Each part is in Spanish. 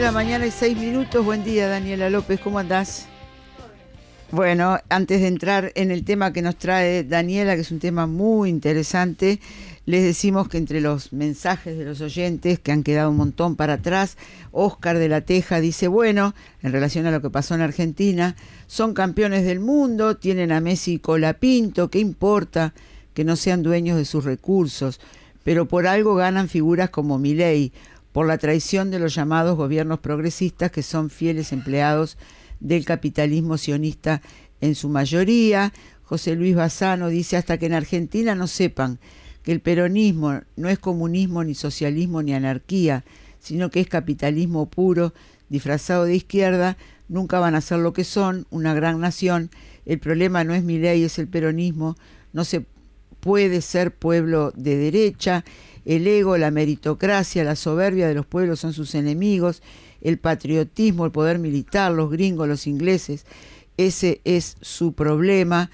la mañana y 6 minutos. Buen día, Daniela López, ¿cómo andás? Bueno, antes de entrar en el tema que nos trae Daniela, que es un tema muy interesante, les decimos que entre los mensajes de los oyentes, que han quedado un montón para atrás, Oscar de la Teja dice, bueno, en relación a lo que pasó en Argentina, son campeones del mundo, tienen a Messi y Colapinto, ¿qué importa que no sean dueños de sus recursos? Pero por algo ganan figuras como Milei, por la traición de los llamados gobiernos progresistas que son fieles empleados del capitalismo sionista en su mayoría. José Luis Bassano dice, hasta que en Argentina no sepan que el peronismo no es comunismo, ni socialismo, ni anarquía, sino que es capitalismo puro, disfrazado de izquierda, nunca van a ser lo que son, una gran nación. El problema no es Milei, es el peronismo. No se puede ser pueblo de derecha. El ego, la meritocracia, la soberbia de los pueblos son sus enemigos. El patriotismo, el poder militar, los gringos, los ingleses, ese es su problema.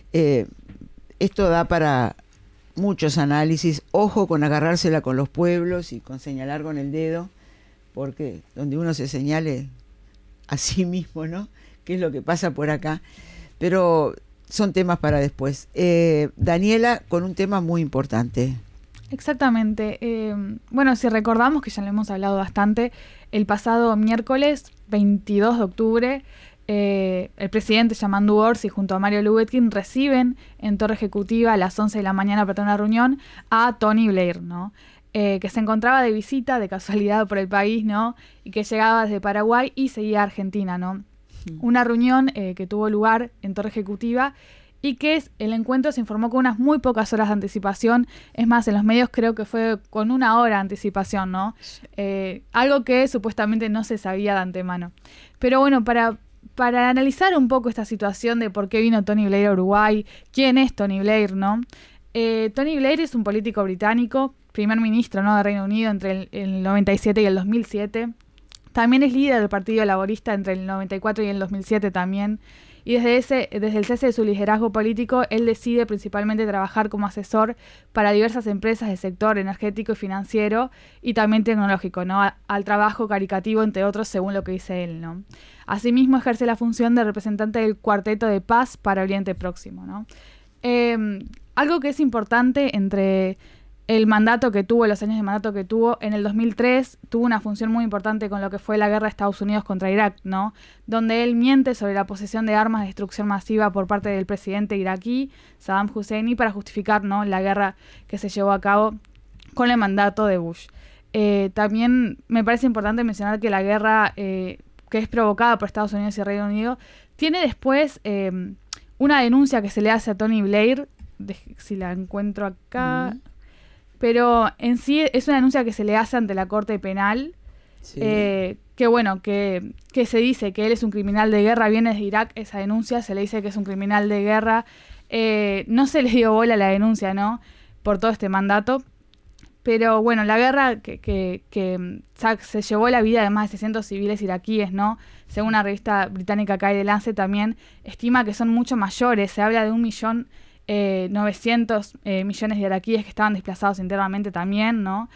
Esto da para muchos análisis. Ojo con agarrársela con los pueblos y con señalar con el dedo, porque donde uno se señale a sí mismo, ¿no? ¿Qué es lo que pasa por acá? Pero son temas para después. Daniela, con un tema muy importante. Exactamente. Bueno, si recordamos, que ya lo hemos hablado bastante, el pasado miércoles 22 de octubre, el presidente Yamandu Orsi junto a Mario Lubetkin reciben en Torre Ejecutiva a las 11 de la mañana para tener una reunión a Tony Blair, ¿no? Que se encontraba de visita, de casualidad, por el país, ¿no? Y que llegaba desde Paraguay y seguía a Argentina, ¿no? Una reunión que tuvo lugar en Torre Ejecutiva y que el encuentro se informó con unas muy pocas horas de anticipación. Es más, en los medios creo que fue con 1 hora de anticipación, ¿no? Algo que supuestamente no se sabía de antemano. Pero bueno, para analizar un poco esta situación de por qué vino Tony Blair a Uruguay, quién es Tony Blair, ¿no? Tony Blair es un político británico, primer ministro, ¿no?, de Reino Unido entre el 97 y el 2007. También es líder del Partido Laborista entre el 94 y el 2007 también. Y desde el cese de su liderazgo político, él decide principalmente trabajar como asesor para diversas empresas del sector energético y financiero y también tecnológico, ¿no? Al trabajo caricativo, entre otros, según lo que dice él, ¿no? Asimismo, ejerce la función de representante del Cuarteto de Paz para Oriente Próximo, ¿no? Algo que es importante entre el mandato que tuvo, los años de mandato que tuvo, en el 2003 tuvo una función muy importante con lo que fue la guerra de Estados Unidos contra Irak, ¿no? Donde él miente sobre la posesión de armas de destrucción masiva por parte del presidente iraquí, Saddam Hussein, para justificar, ¿no?, la guerra que se llevó a cabo con el mandato de Bush. También me parece importante mencionar que la guerra que es provocada por Estados Unidos y Reino Unido tiene después una denuncia que se le hace a Tony Blair, si la encuentro acá... Pero en sí es una denuncia que se le hace ante la Corte Penal, sí. Que bueno, que se dice que él es un criminal de guerra, viene desde Irak esa denuncia, se le dice que es un criminal de guerra, no se le dio bola a la denuncia, ¿no?, por todo este mandato, pero bueno, la guerra que se llevó la vida de más de 600 civiles iraquíes, ¿no?, según una revista británica que hay de Lancet también, estima que son mucho mayores, se habla de 1.900.000 millones de iraquíes que estaban desplazados internamente también, ¿no?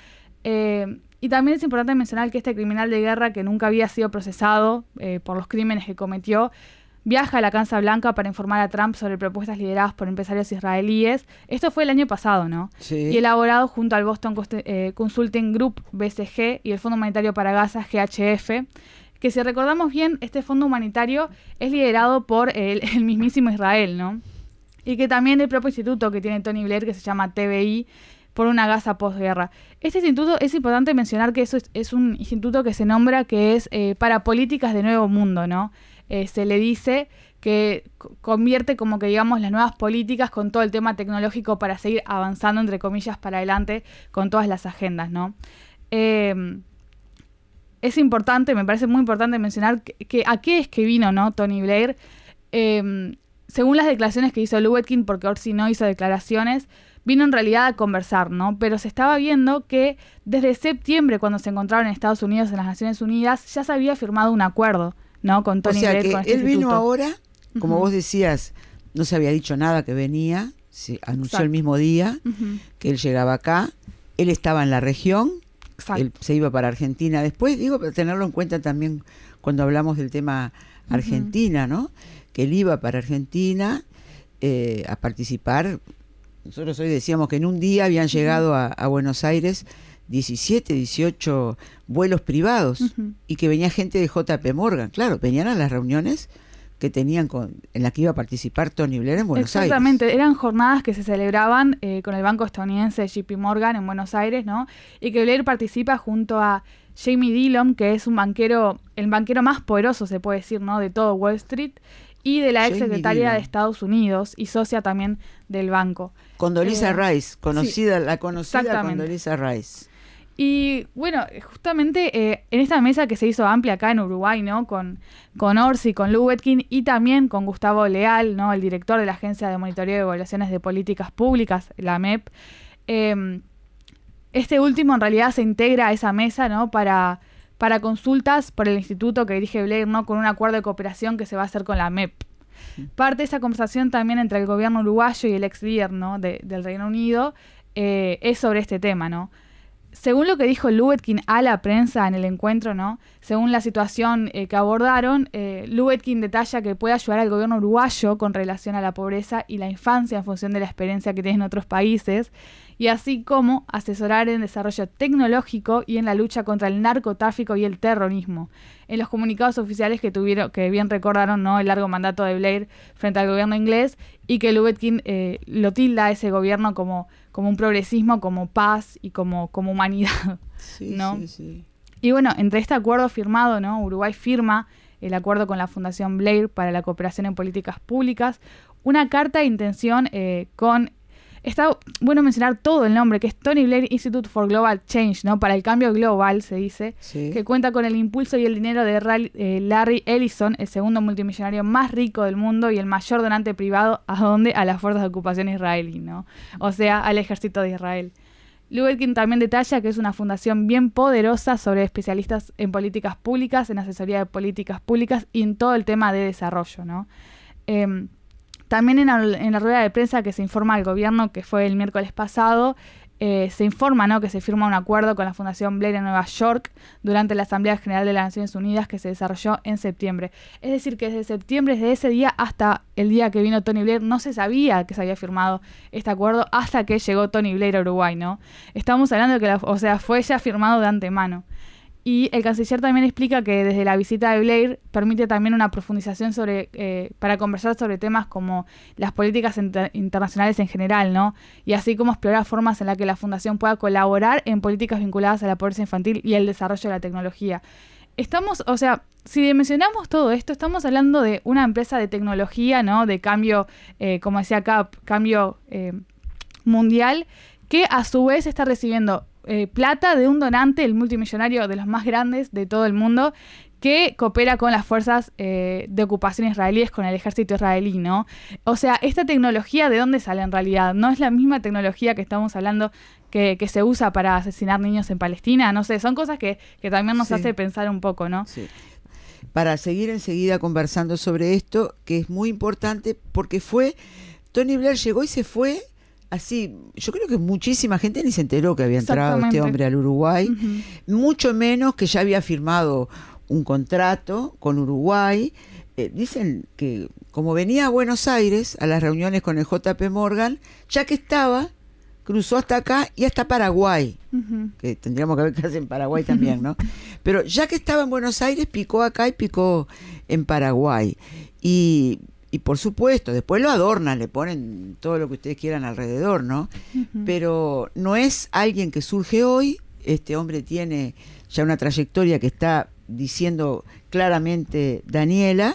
Y también es importante mencionar que este criminal de guerra, que nunca había sido procesado por los crímenes que cometió, viaja a la Casa Blanca para informar a Trump sobre propuestas lideradas por empresarios israelíes. Esto fue el año pasado, ¿no? Sí. Y elaborado junto al Boston Consulting Group, BCG, y el Fondo Humanitario para Gaza, GHF, que si recordamos bien, este fondo humanitario es liderado por el mismísimo Israel, ¿no? Y que también el propio instituto que tiene Tony Blair, que se llama TBI, por una Gaza posguerra. Este instituto, es importante mencionar que eso es un instituto que se nombra que es para políticas de nuevo mundo, ¿no? Se le dice que convierte como que, digamos, las nuevas políticas con todo el tema tecnológico para seguir avanzando, entre comillas, para adelante con todas las agendas, ¿no? Es importante, me parece muy importante mencionar que a qué es que vino, ¿no?, Tony Blair. Según las declaraciones que hizo Lubetkin, porque Orsi no hizo declaraciones, vino en realidad a conversar, ¿no? Pero se estaba viendo que desde septiembre, cuando se encontraron en Estados Unidos, en las Naciones Unidas, ya se había firmado un acuerdo, ¿no?, con Tony Blair. O sea, que él instituto. vino ahora, como vos decías, no se había dicho nada que venía, se anunció el mismo día que él llegaba acá, él estaba en la región, él se iba para Argentina. Después, digo, para tenerlo en cuenta también cuando hablamos del tema Argentina, ¿no? Que él iba para Argentina a participar. Nosotros hoy decíamos que en un día habían llegado a Buenos Aires 17, 18 vuelos privados y que venía gente de JP Morgan. Claro, venían a las reuniones que tenían en la que iba a participar Tony Blair en Buenos Aires. Exactamente, eran jornadas que se celebraban con el banco estadounidense JP Morgan en Buenos Aires, ¿no? Y que Blair participa junto a Jamie Dimon, que es el banquero más poderoso, se puede decir, ¿no? De todo Wall Street, y de la ex secretaria de Estados Unidos y socia también del banco. Condoleezza Rice, la conocida Condoleezza Rice. Y bueno, justamente en esta mesa que se hizo amplia acá en Uruguay, ¿no? Con Orsi, con Lubetkin y también con Gustavo Leal, ¿no? El director de la Agencia de Monitoreo y Evaluaciones de Políticas Públicas, la AMEP. Este último en realidad se integra a esa mesa, ¿no? Para consultas por el instituto que dirige Blair, ¿no? Con un acuerdo de cooperación que se va a hacer con la AMEP. Parte de esa conversación también entre el gobierno uruguayo y el ex líder, ¿no? del Reino Unido es sobre este tema, ¿no? Según lo que dijo Lubetkin a la prensa en el encuentro, ¿no? Según la situación que abordaron, Lubetkin detalla que puede ayudar al gobierno uruguayo con relación a la pobreza y la infancia en función de la experiencia que tienen otros países, y así como asesorar en desarrollo tecnológico y en la lucha contra el narcotráfico y el terrorismo. En los comunicados oficiales que bien recordaron, ¿no? El largo mandato de Blair frente al gobierno inglés, y que Lubetkin lo tilda a ese gobierno como un progresismo, como paz y como humanidad, sí, ¿no? Sí, sí. Y bueno, entre este acuerdo firmado, ¿no? Uruguay firma el acuerdo con la Fundación Blair para la cooperación en políticas públicas, una carta de intención con... Está bueno mencionar todo el nombre, que es Tony Blair Institute for Global Change, ¿no? Para el cambio global, se dice, que cuenta con el impulso y el dinero de Larry Ellison, el segundo multimillonario más rico del mundo y el mayor donante privado, a las fuerzas de ocupación israelí, ¿no? O sea, al ejército de Israel. Lubetkin también detalla que es una fundación bien poderosa sobre especialistas en políticas públicas, en asesoría de políticas públicas y en todo el tema de desarrollo, ¿no? También en la rueda de prensa que se informa al gobierno, que fue el miércoles pasado, se informa, ¿no? Que se firma un acuerdo con la Fundación Blair en Nueva York durante la Asamblea General de las Naciones Unidas que se desarrolló en septiembre. Es decir, que desde septiembre, desde ese día hasta el día que vino Tony Blair, no se sabía que se había firmado este acuerdo hasta que llegó Tony Blair a Uruguay, ¿no? Estamos hablando de que fue ya firmado de antemano. Y el canciller también explica que desde la visita de Blair permite también una profundización para conversar sobre temas como las políticas internacionales en general, ¿no? Y así como explorar formas en las que la Fundación pueda colaborar en políticas vinculadas a la pobreza infantil y el desarrollo de la tecnología. Si dimensionamos todo esto, estamos hablando de una empresa de tecnología, ¿no? De cambio, como decía acá, cambio mundial, que a su vez está recibiendo plata de un donante, el multimillonario de los más grandes de todo el mundo, que coopera con las fuerzas de ocupación israelíes, con el ejército israelí, ¿no? O sea, esta tecnología, ¿de dónde sale en realidad? ¿No es la misma tecnología que estamos hablando que se usa para asesinar niños en Palestina? No sé, son cosas que también nos hace pensar un poco, ¿no? Sí. Para seguir enseguida conversando sobre esto, que es muy importante, porque Tony Blair llegó y se fue así. Yo creo que muchísima gente ni se enteró que había entrado este hombre al Uruguay, mucho menos que ya había firmado un contrato con Uruguay. Dicen que como venía a Buenos Aires a las reuniones con el JP Morgan, ya que estaba, cruzó hasta acá y hasta Paraguay, que tendríamos que ver qué hace en Paraguay también, ¿no? Pero ya que estaba en Buenos Aires, picó acá y picó en Paraguay. Y por supuesto, después lo adornan, le ponen todo lo que ustedes quieran alrededor, ¿no? Pero no es alguien que surge hoy. Este hombre tiene ya una trayectoria que está diciendo claramente Daniela,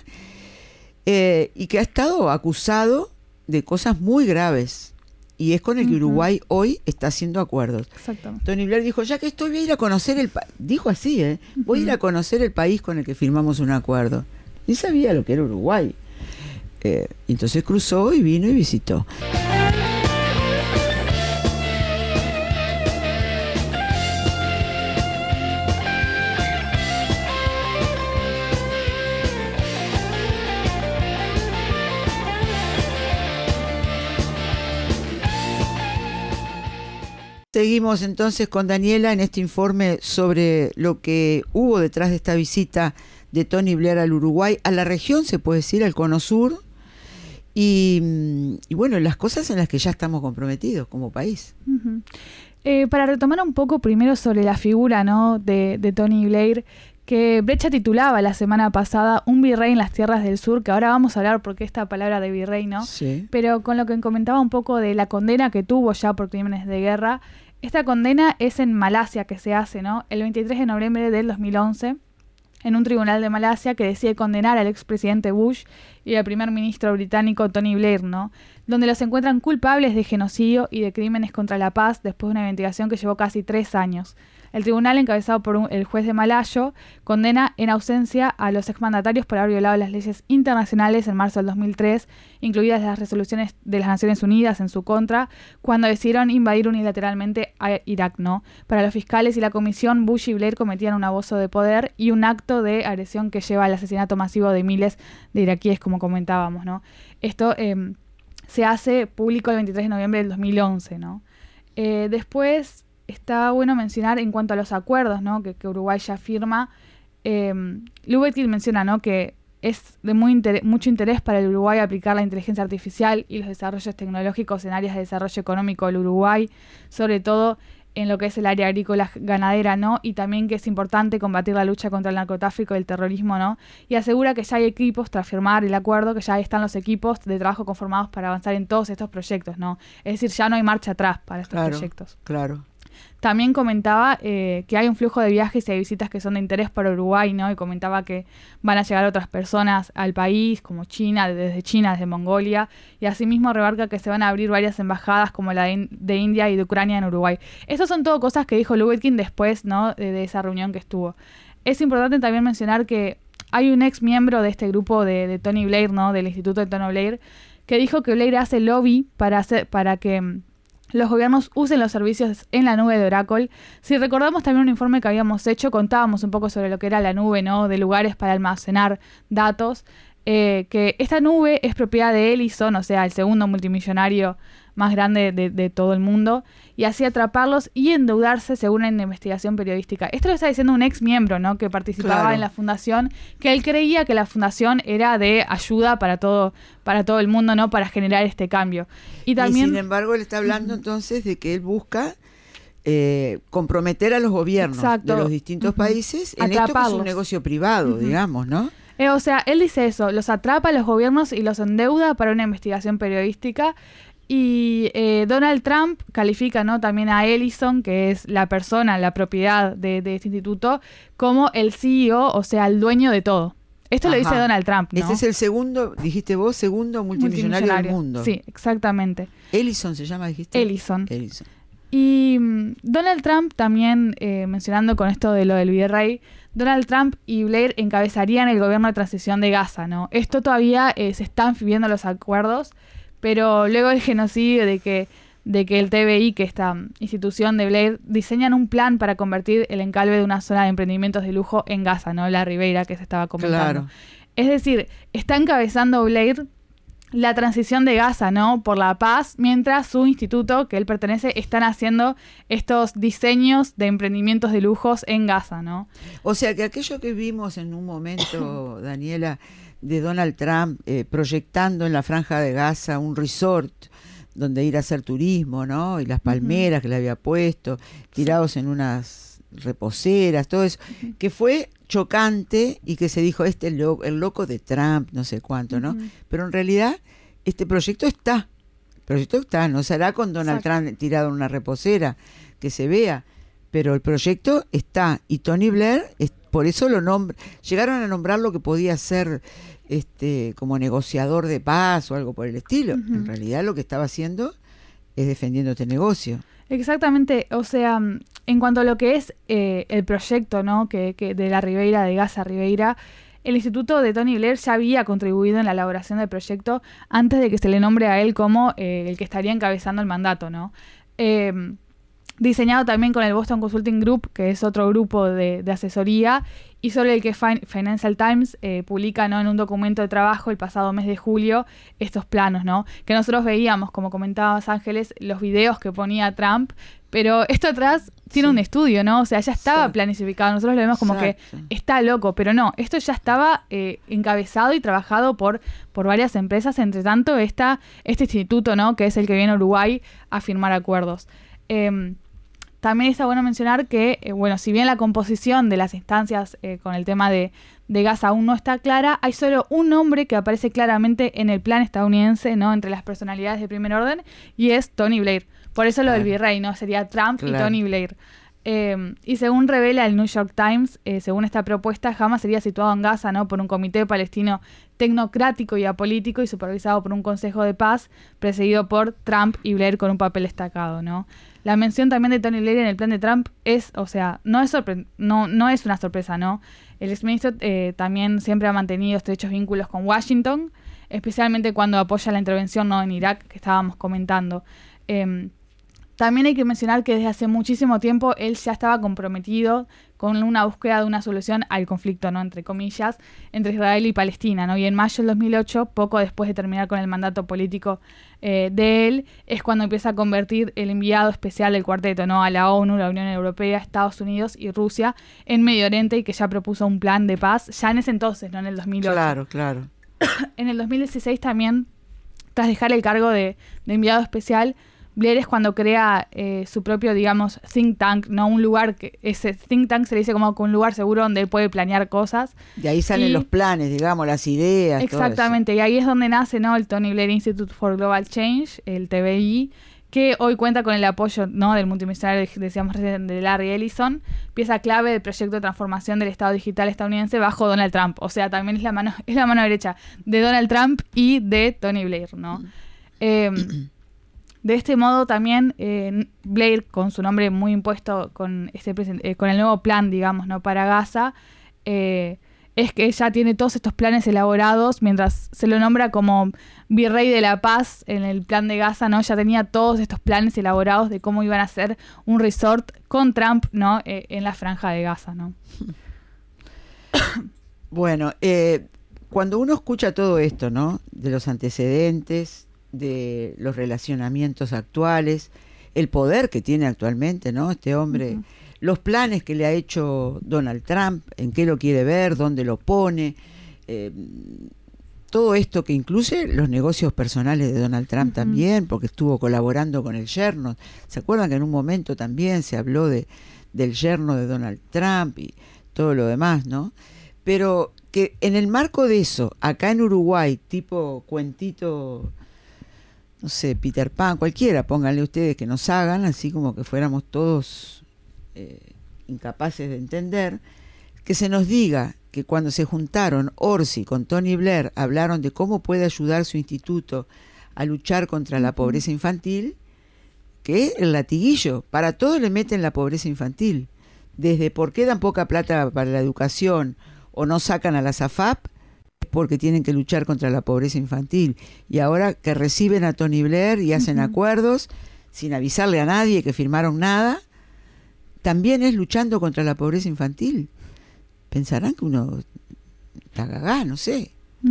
y que ha estado acusado de cosas muy graves. Y es con el que Uruguay hoy está haciendo acuerdos. Exactamente. Tony Blair dijo, ya que estoy, voy a ir a conocer el país. Dijo así, voy a ir a conocer el país con el que firmamos un acuerdo. Ni sabía lo que era Uruguay. Entonces cruzó y vino y visitó. Seguimos entonces con Daniela en este informe sobre lo que hubo detrás de esta visita de Tony Blair al Uruguay, a la región, se puede decir, al Cono Sur, y bueno, las cosas en las que ya estamos comprometidos como país. Uh-huh. Para retomar un poco primero sobre la figura, ¿no?, de Tony Blair, que Brecha titulaba la semana pasada Un virrey en las tierras del sur, que ahora vamos a hablar porque esta palabra de virrey, ¿no? Sí. Pero con lo que comentaba un poco de la condena que tuvo ya por crímenes de guerra, esta condena es en Malasia que se hace, ¿no?, el 23 de noviembre del 2011, en un tribunal de Malasia que decide condenar al expresidente Bush y al primer ministro británico Tony Blair, ¿no?, donde los encuentran culpables de genocidio y de crímenes contra la paz después de una investigación que llevó casi 3 años. El tribunal, encabezado por el juez de Malayo, condena en ausencia a los exmandatarios por haber violado las leyes internacionales en marzo del 2003, incluidas las resoluciones de las Naciones Unidas en su contra, cuando decidieron invadir unilateralmente a Irak, ¿no? Para los fiscales y la comisión, Bush y Blair cometían un abuso de poder y un acto de agresión que lleva al asesinato masivo de miles de iraquíes, como comentábamos, ¿no? Esto se hace público el 23 de noviembre del 2011, ¿no? Después está bueno mencionar en cuanto a los acuerdos, ¿no?, que Uruguay ya firma. Lubetkin menciona, ¿no?, que es de mucho interés para el Uruguay aplicar la inteligencia artificial y los desarrollos tecnológicos en áreas de desarrollo económico del Uruguay, sobre todo en lo que es el área agrícola ganadera, ¿no?, y también que es importante combatir la lucha contra el narcotráfico y el terrorismo, ¿no?, y asegura que ya hay equipos, tras firmar el acuerdo, que ya están los equipos de trabajo conformados para avanzar en todos estos proyectos, ¿no? Es decir, ya no hay marcha atrás para estos proyectos. Claro. También comentaba que hay un flujo de viajes y de visitas que son de interés para Uruguay, ¿no? Y comentaba que van a llegar otras personas al país, como China, desde Mongolia, y asimismo remarca que se van a abrir varias embajadas como la de India y de Ucrania en Uruguay. Estas son todo cosas que dijo Lubetkin después, ¿no?, de esa reunión que estuvo. Es importante también mencionar que hay un ex miembro de este grupo de Tony Blair, ¿no?, del Instituto de Tony Blair, que dijo que Blair hace lobby para que los gobiernos usen los servicios en la nube de Oracle. Si recordamos también un informe que habíamos hecho, contábamos un poco sobre lo que era la nube, ¿no?, de lugares para almacenar datos, que esta nube es propiedad de Ellison, o sea, el segundo multimillonario más grande de todo el mundo, y así atraparlos y endeudarse según una investigación periodística. Esto lo está diciendo un ex miembro, ¿no?, que participaba en la fundación, que él creía que la fundación era de ayuda para todo el mundo, ¿no?, para generar este cambio. Y también, sin embargo, él está hablando entonces de que él busca comprometer a los gobiernos de los distintos países en esto que es un negocio privado, digamos, ¿no? O sea, él dice eso, los atrapa a los gobiernos y los endeuda para una investigación periodística. Y Donald Trump califica, ¿no?, también a Ellison, que es la persona, la propiedad de este instituto, como el CEO, o sea, el dueño de todo. Esto lo dice Donald Trump, ¿no? Este es el segundo, dijiste vos, segundo multimillonario del mundo. Sí, exactamente. Ellison se llama, dijiste. Ellison. Y Donald Trump también, mencionando con esto de lo del virrey, Donald Trump y Blair encabezarían el gobierno de transición de Gaza, ¿no? Esto todavía se están viendo los acuerdos, pero luego del genocidio de que el TBI, que esta institución de Blair, diseñan un plan para convertir el encalve de una zona de emprendimientos de lujo en Gaza, ¿no?, la Ribeira que se estaba comentando. Claro. Es decir, está encabezando Blair la transición de Gaza, ¿no?, por la paz, mientras su instituto, que él pertenece, están haciendo estos diseños de emprendimientos de lujos en Gaza, ¿no? O sea que aquello que vimos en un momento, Daniela, de Donald Trump proyectando en la Franja de Gaza un resort donde ir a hacer turismo, ¿no?, y las palmeras que le había puesto, tirados en unas reposeras, todo eso, que fue chocante y que se dijo, el loco de Trump, no sé cuánto, ¿no? Pero en realidad este proyecto está, no será con Donald Trump tirado en una reposera que se vea, pero el proyecto está, y Tony Blair, por eso llegaron a nombrar lo que podía ser como negociador de paz o algo por el estilo. En realidad lo que estaba haciendo es defendiendo este negocio. Exactamente, o sea, en cuanto a lo que es el proyecto, ¿no?, que de la Ribeira, de Gaza Ribeira, el instituto de Tony Blair ya había contribuido en la elaboración del proyecto antes de que se le nombre a él como el que estaría encabezando el mandato, ¿no? diseñado también con el Boston Consulting Group, que es otro grupo de asesoría, y sobre el que Financial Times publica, ¿no?, en un documento de trabajo el pasado mes de julio estos planos, ¿no? Que nosotros veíamos, como comentabas, Ángeles, los videos que ponía Trump, pero esto atrás tiene un estudio, ¿no? O sea, ya estaba planificado. Nosotros lo vemos como que está loco, pero no, esto ya estaba encabezado y trabajado por varias empresas, entre tanto este instituto, ¿no?, que es el que viene a Uruguay a firmar acuerdos. También está bueno mencionar que, si bien la composición de las instancias con el tema de gas aún no está clara, hay solo un nombre que aparece claramente en el plan estadounidense, ¿no?, entre las personalidades de primer orden, y es Tony Blair. Por eso lo del virrey, ¿no? Sería Trump y Tony Blair. Y según revela el New York Times, según esta propuesta, Hamas sería situado en Gaza, ¿no?, por un comité palestino tecnocrático y apolítico y supervisado por un consejo de paz presidido por Trump y Blair con un papel destacado, ¿no? La mención también de Tony Blair en el plan de Trump no es una sorpresa, ¿no? El exministro también siempre ha mantenido estrechos vínculos con Washington, especialmente cuando apoya la intervención, ¿no?, en Irak, que estábamos comentando. También hay que mencionar que desde hace muchísimo tiempo él ya estaba comprometido con una búsqueda de una solución al conflicto, ¿no?, entre comillas, entre Israel y Palestina, ¿no? Y en mayo del 2008, poco después de terminar con el mandato político de él, es cuando empieza a convertir el enviado especial del cuarteto, ¿no?, a la ONU, la Unión Europea, Estados Unidos y Rusia en Medio Oriente, y que ya propuso un plan de paz ya en ese entonces, ¿no?, en el 2008. Claro. En el 2016 también, tras dejar el cargo de enviado especial, Blair es cuando crea su propio, digamos, think tank, ¿no? Un lugar que ese think tank se le dice como un lugar seguro donde él puede planear cosas. De ahí salen los planes, digamos, las ideas. Exactamente, y ahí es donde nace, ¿no?, el Tony Blair Institute for Global Change, el TBI, que hoy cuenta con el apoyo, ¿no?, del multimillonario, decíamos recién, de Larry Ellison, pieza clave del proyecto de transformación del Estado digital estadounidense bajo Donald Trump. O sea, también es la mano derecha de Donald Trump y de Tony Blair, ¿no? De este modo también Blair, con su nombre muy impuesto con con el nuevo plan, digamos, ¿no?, para Gaza, es que ya tiene todos estos planes elaborados, mientras se lo nombra como virrey de la paz en el plan de Gaza, ¿no? Ya tenía todos estos planes elaborados de cómo iban a hacer un resort con Trump, ¿no?, en la franja de Gaza, ¿no? Bueno, cuando uno escucha todo esto, ¿no?, de los antecedentes, de los relacionamientos actuales, el poder que tiene actualmente, ¿no?, este hombre, los planes que le ha hecho Donald Trump, en qué lo quiere ver, dónde lo pone, todo esto que incluye los negocios personales de Donald Trump también, porque estuvo colaborando con el yerno. ¿Se acuerdan que en un momento también se habló del yerno de Donald Trump y todo lo demás, ¿no? Pero que en el marco de eso, acá en Uruguay, tipo cuentito, no sé, Peter Pan, cualquiera, pónganle ustedes que nos hagan, así como que fuéramos todos incapaces de entender, que se nos diga que cuando se juntaron Orsi con Tony Blair, hablaron de cómo puede ayudar su instituto a luchar contra la pobreza infantil, que el latiguillo, para todo le meten la pobreza infantil, desde por qué dan poca plata para la educación o no sacan a la SAFAP, porque tienen que luchar contra la pobreza infantil, y ahora que reciben a Tony Blair y hacen acuerdos sin avisarle a nadie que firmaron nada, también es luchando contra la pobreza infantil. Pensarán que uno está gagá, no sé.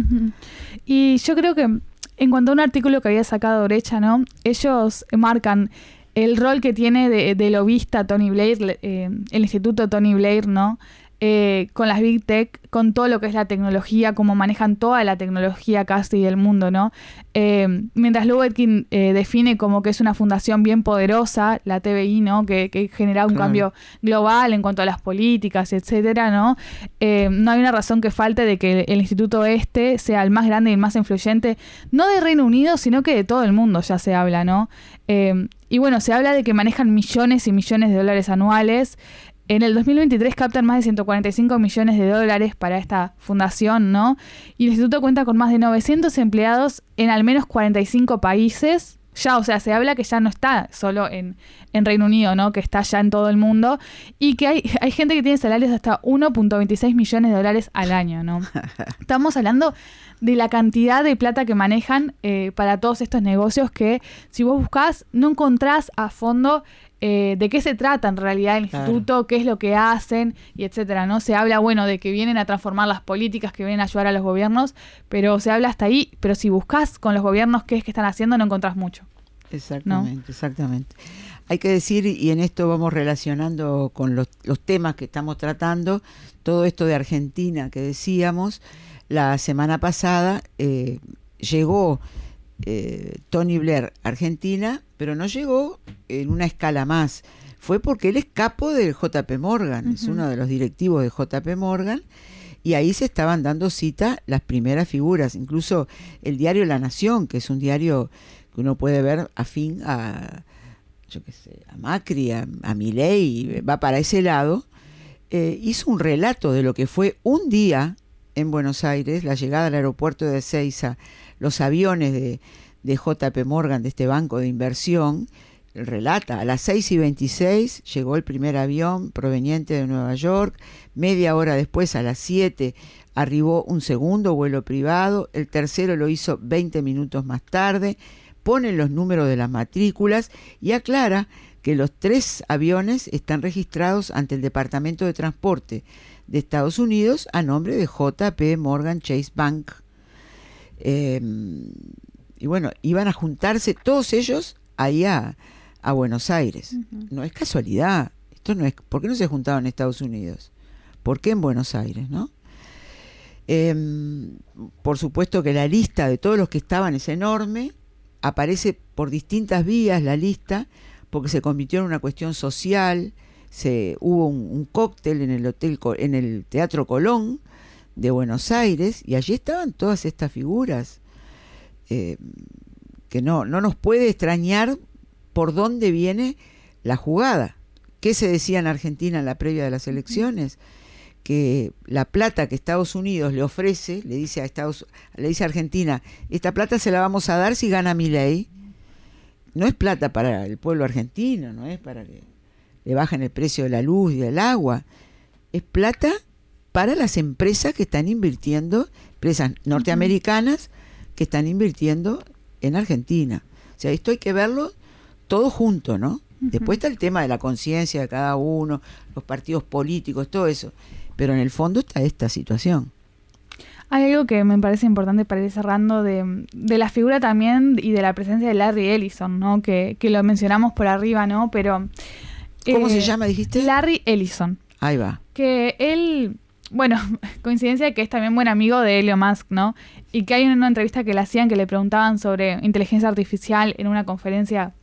Y yo creo que en cuanto a un artículo que había sacado Brecha, ¿no?, ellos marcan el rol que tiene de lobista Tony Blair, el instituto Tony Blair, ¿no?, con las Big Tech, con todo lo que es la tecnología, cómo manejan toda la tecnología casi del mundo, ¿no? Mientras Lubetkin define como que es una fundación bien poderosa, la TBI, ¿no?, que genera un cambio global en cuanto a las políticas, etcétera, ¿no? No hay una razón que falte de que el instituto sea el más grande y el más influyente, no de Reino Unido, sino que de todo el mundo ya se habla, ¿no? Y bueno, se habla de que manejan millones y millones de dólares anuales. En el 2023 captan más de 145 millones de dólares para esta fundación, ¿no? Y el instituto cuenta con más de 900 empleados en al menos 45 países. Ya, o sea, se habla que ya no está solo en Reino Unido, ¿no?, que está ya en todo el mundo. Y que hay gente que tiene salarios de hasta 1.26 millones de dólares al año, ¿no? Estamos hablando de la cantidad de plata que manejan para todos estos negocios que, si vos buscás, no encontrás a fondo de qué se trata en realidad el instituto, qué es lo que hacen, y etcétera, ¿no? Se habla, bueno, de que vienen a transformar las políticas, que vienen a ayudar a los gobiernos, pero se habla hasta ahí, pero si buscas con los gobiernos qué es que están haciendo, no encontrás mucho. Exactamente, ¿no? Exactamente. Hay que decir, y en esto vamos relacionando con los temas que estamos tratando, todo esto de Argentina que decíamos, la semana pasada llegó Tony Blair a Argentina, pero no llegó en una escala más. Fue porque él es capo del JP Morgan, es uno de los directivos de JP Morgan, y ahí se estaban dando cita las primeras figuras, incluso el diario La Nación, que es un diario que uno puede ver afín a, yo qué sé, a Macri, a Milei, va para ese lado, hizo un relato de lo que fue un día en Buenos Aires, la llegada al aeropuerto de Ezeiza, los aviones de JP Morgan, de este banco de inversión. Relata, a las 6:26 llegó el primer avión proveniente de Nueva York, media hora después, a las 7, arribó un segundo vuelo privado, el tercero lo hizo 20 minutos más tarde, pone los números de las matrículas y aclara que los 3 aviones están registrados ante el Departamento de Transporte de Estados Unidos a nombre de JP Morgan Chase Bank. Y bueno, iban a juntarse todos ellos ahí a Buenos Aires. No es casualidad. Esto no es. ¿Por qué no se juntaban en Estados Unidos? ¿Por qué en Buenos Aires, no? Por supuesto que la lista de todos los que estaban es enorme. Aparece por distintas vías la lista, porque se convirtió en una cuestión social. Hubo un cóctel en el Teatro Colón de Buenos Aires, y allí estaban todas estas figuras, que no nos puede extrañar por dónde viene la jugada. ¿Qué se decía en Argentina en la previa de las elecciones? Que la plata que Estados Unidos le ofrece, le dice a Argentina, esta plata se la vamos a dar si gana Milei. No es plata para el pueblo argentino, no es para que le bajen el precio de la luz y del agua. Es plata para las empresas que están invirtiendo, empresas norteamericanas que están invirtiendo en Argentina. O sea, esto hay que verlo todo junto, ¿no? Después está el tema de la conciencia de cada uno, los partidos políticos, todo eso. Pero en el fondo está esta situación. Hay algo que me parece importante para ir cerrando de la figura también y de la presencia de Larry Ellison, ¿no? Que lo mencionamos por arriba, ¿no? Pero ¿cómo se llama, dijiste? Larry Ellison. Ahí va. Que él, bueno, coincidencia que es también buen amigo de Elon Musk, ¿no? Y que hay una entrevista que le hacían, que le preguntaban sobre inteligencia artificial en una conferencia,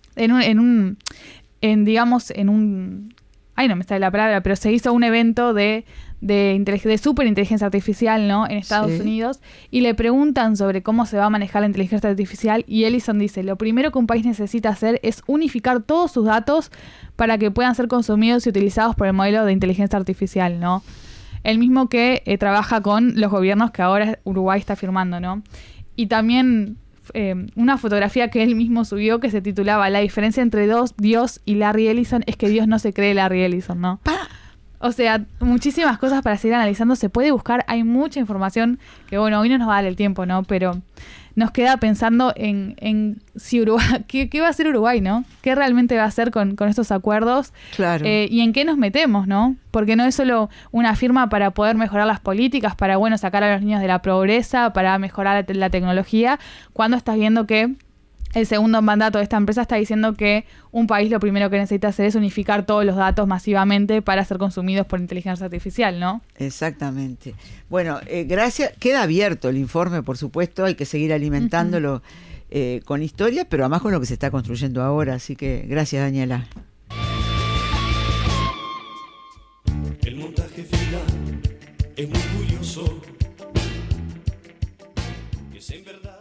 ay, no me sale la palabra, pero se hizo un evento de superinteligencia artificial, ¿no? En Estados Unidos, y le preguntan sobre cómo se va a manejar la inteligencia artificial, y Ellison dice, lo primero que un país necesita hacer es unificar todos sus datos para que puedan ser consumidos y utilizados por el modelo de inteligencia artificial, ¿no? El mismo que trabaja con los gobiernos que ahora Uruguay está firmando, ¿no? Y también una fotografía que él mismo subió que se titulaba La diferencia entre Dios y Larry Ellison es que Dios no se cree Larry Ellison, ¿no? O sea, muchísimas cosas para seguir analizando, se puede buscar, hay mucha información que, bueno, hoy no nos va a dar el tiempo, ¿no? Pero nos queda pensando en si Uruguay, ¿qué va a hacer Uruguay, ¿no? ¿Qué realmente va a hacer con estos acuerdos? Claro. Y en qué nos metemos, ¿no? Porque no es solo una firma para poder mejorar las políticas, para, bueno, sacar a los niños de la pobreza, para mejorar la tecnología, cuando estás viendo que el segundo mandato de esta empresa está diciendo que un país lo primero que necesita hacer es unificar todos los datos masivamente para ser consumidos por inteligencia artificial, ¿no? Exactamente. Bueno, gracias. Queda abierto el informe, por supuesto, hay que seguir alimentándolo con historia, pero además con lo que se está construyendo ahora. Así que gracias, Daniela. El montaje final es muy curioso, es en verdad.